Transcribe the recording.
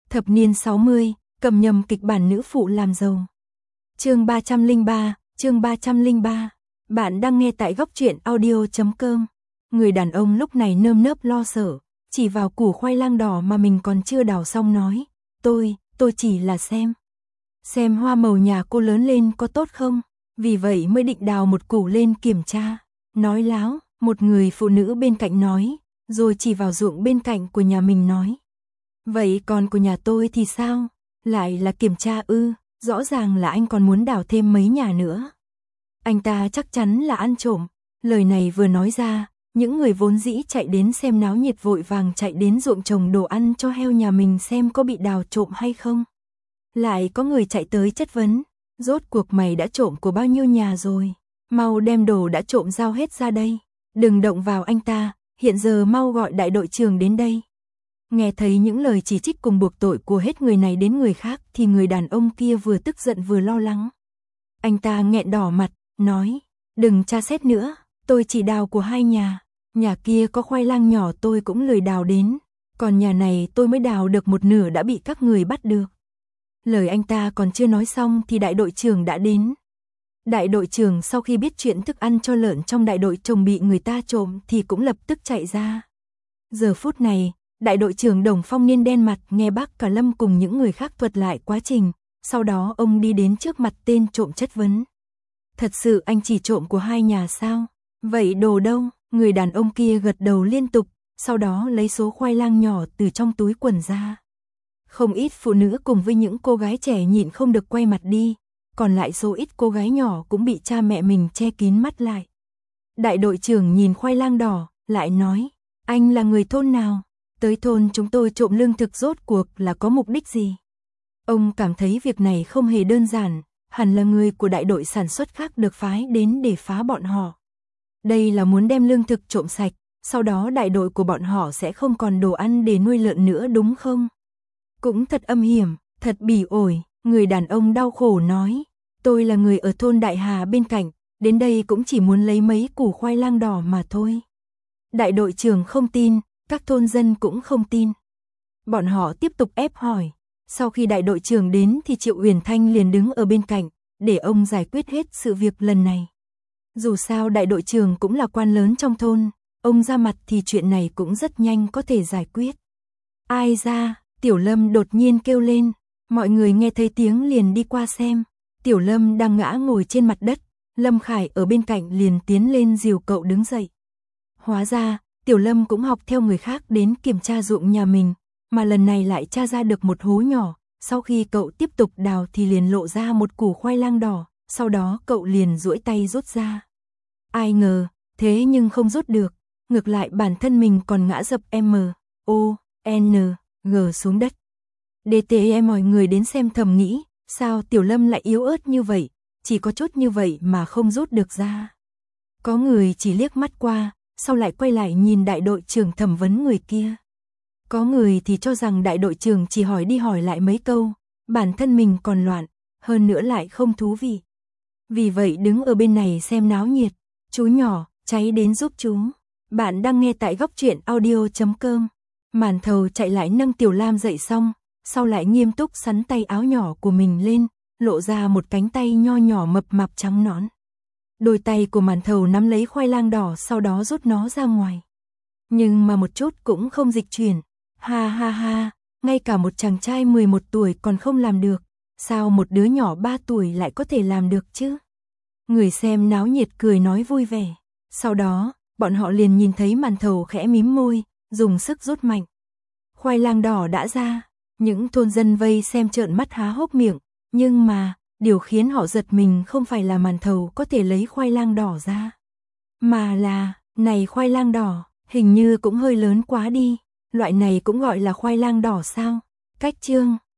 Thập niên 60, cầm nhầm kịch bản nữ phụ làm giàu. Chương 303, bạn đang nghe tại góc truyện audio.com. Người đàn ông lúc này nơm nớp lo sợ, chỉ vào củ khoai lang đỏ mà mình còn chưa đào xong nói, tôi chỉ là xem hoa màu nhà cô lớn lên có tốt không, vì vậy mới định đào một củ lên kiểm tra. Nói láo, một người phụ nữ bên cạnh nói, rồi chỉ vào ruộng bên cạnh của nhà mình nói. Vậy còn của nhà tôi thì sao? Lại là kiểm tra ư? Rõ ràng là anh còn muốn đào thêm mấy nhà nữa. Anh ta chắc chắn là ăn trộm. Lời này vừa nói ra, những người vốn dĩ chạy đến xem náo nhiệt vội vàng chạy đến ruộng trồng đồ ăn cho heo nhà mình xem có bị đào trộm hay không. Lại có người chạy tới chất vấn, rốt cuộc mày đã trộm của bao nhiêu nhà rồi? Mau đem đồ đã trộm giao hết ra đây. Đừng động vào anh ta, hiện giờ mau gọi đại đội trưởng đến đây. Nghe thấy những lời chỉ trích cùng buộc tội của hết người này đến người khác thì người đàn ông kia vừa tức giận vừa lo lắng. Anh ta nghẹn đỏ mặt, nói, đừng tra xét nữa, tôi chỉ đào của hai nhà kia có khoai lang nhỏ tôi cũng lười đào đến, còn nhà này tôi mới đào được một nửa đã bị các người bắt được. Lời anh ta còn chưa nói xong thì đại đội trưởng đã đến. Đại đội trưởng sau khi biết chuyện thức ăn cho lợn trong đại đội trồng bị người ta trộm thì cũng lập tức chạy ra. Giờ phút này, đại đội trưởng Đồng Phong Niên đen mặt nghe bác Cả Lâm cùng những người khác thuật lại quá trình, sau đó ông đi đến trước mặt tên trộm chất vấn. Thật sự anh chỉ trộm của hai nhà sao? Vậy đồ đâu? Người đàn ông kia gật đầu liên tục, sau đó lấy số khoai lang nhỏ từ trong túi quần ra. Không ít phụ nữ cùng với những cô gái trẻ nhịn không được quay mặt đi, còn lại số ít cô gái nhỏ cũng bị cha mẹ mình che kín mắt lại. Đại đội trưởng nhìn khoai lang đỏ, lại nói, anh là người thôn nào? Tới thôn chúng tôi trộm lương thực rốt cuộc là có mục đích gì? Ông cảm thấy việc này không hề đơn giản, hẳn là người của đại đội sản xuất khác được phái đến để phá bọn họ. Đây là muốn đem lương thực trộm sạch, sau đó đại đội của bọn họ sẽ không còn đồ ăn để nuôi lợn nữa đúng không? Cũng thật âm hiểm, thật bỉ ổi, người đàn ông đau khổ nói, tôi là người ở thôn Đại Hà bên cạnh, đến đây cũng chỉ muốn lấy mấy củ khoai lang đỏ mà thôi. Đại đội trưởng không tin, các thôn dân cũng không tin. Bọn họ tiếp tục ép hỏi, sau khi đại đội trưởng đến thì Triệu Uyển Thanh liền đứng ở bên cạnh, để ông giải quyết hết sự việc lần này. Dù sao đại đội trưởng cũng là quan lớn trong thôn, ông ra mặt thì chuyện này cũng rất nhanh có thể giải quyết. Ai ra? Tiểu Lâm đột nhiên kêu lên, mọi người nghe thấy tiếng liền đi qua xem. Tiểu Lâm đang ngã ngồi trên mặt đất, Lâm Khải ở bên cạnh liền tiến lên dìu cậu đứng dậy. Hóa ra, Tiểu Lâm cũng học theo người khác đến kiểm tra ruộng nhà mình, mà lần này lại tra ra được một hố nhỏ, sau khi cậu tiếp tục đào thì liền lộ ra một củ khoai lang đỏ, sau đó cậu liền duỗi tay rút ra. Ai ngờ, thế nhưng không rút được, ngược lại bản thân mình còn ngã dập M.O.N.G xuống đất. DTE mọi người đến xem thầm nghĩ, sao Tiểu Lâm lại yếu ớt như vậy, chỉ có chút như vậy mà không rút được ra. Có người chỉ liếc mắt qua, sau lại quay lại nhìn đại đội trưởng thẩm vấn người kia. Có người thì cho rằng đại đội trưởng chỉ hỏi đi hỏi lại mấy câu, bản thân mình còn loạn, hơn nữa lại không thú vị. Vì vậy đứng ở bên này xem náo nhiệt, chú nhỏ, cháy đến giúp chú. Bạn đang nghe tại góc truyện audio.com. Màn thầu chạy lại nâng Tiểu Lam dậy xong, sau lại nghiêm túc sắn tay áo nhỏ của mình lên, lộ ra một cánh tay nho nhỏ mập mạp trắng nõn. Đôi tay của màn thầu nắm lấy khoai lang đỏ sau đó rút nó ra ngoài. Nhưng mà một chút cũng không dịch chuyển. Ha ha ha, ngay cả một chàng trai 11 tuổi còn không làm được, sao một đứa nhỏ 3 tuổi lại có thể làm được chứ? Người xem náo nhiệt cười nói vui vẻ. Sau đó, bọn họ liền nhìn thấy màn thầu khẽ mím môi, dùng sức rút mạnh. Khoai lang đỏ đã ra, những thôn dân vây xem trợn mắt há hốc miệng, nhưng mà, điều khiến họ giật mình không phải là màn thầu có thể lấy khoai lang đỏ ra, mà là, này khoai lang đỏ, hình như cũng hơi lớn quá đi, loại này cũng gọi là khoai lang đỏ sao? Cách chương